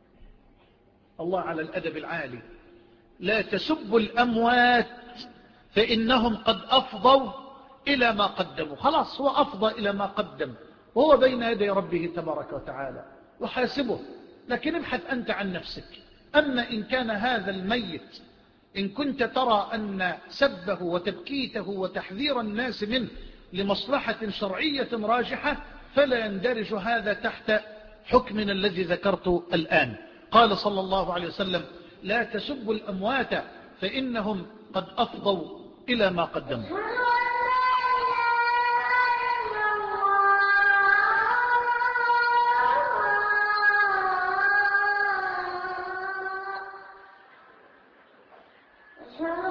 الله على الأدب العالي. لا تسبوا الأموات فإنهم قد أفضوا إلى ما قدموا. خلاص، هو أفضى إلى ما قدم وهو بين يدي ربه تبارك وتعالى وحاسبه. لكن ابحث أنت عن نفسك. أما إن كان هذا الميت، إن كنت ترى أن سبه وتبكيته وتحذير الناس منه لمصلحة شرعية راجحة فلا يندرج هذا تحت حكمنا الذي ذكرت الآن. قال صلى الله عليه وسلم: لا تسبوا الأموات فإنهم قد أفضوا إلى ما قدموا. Sure.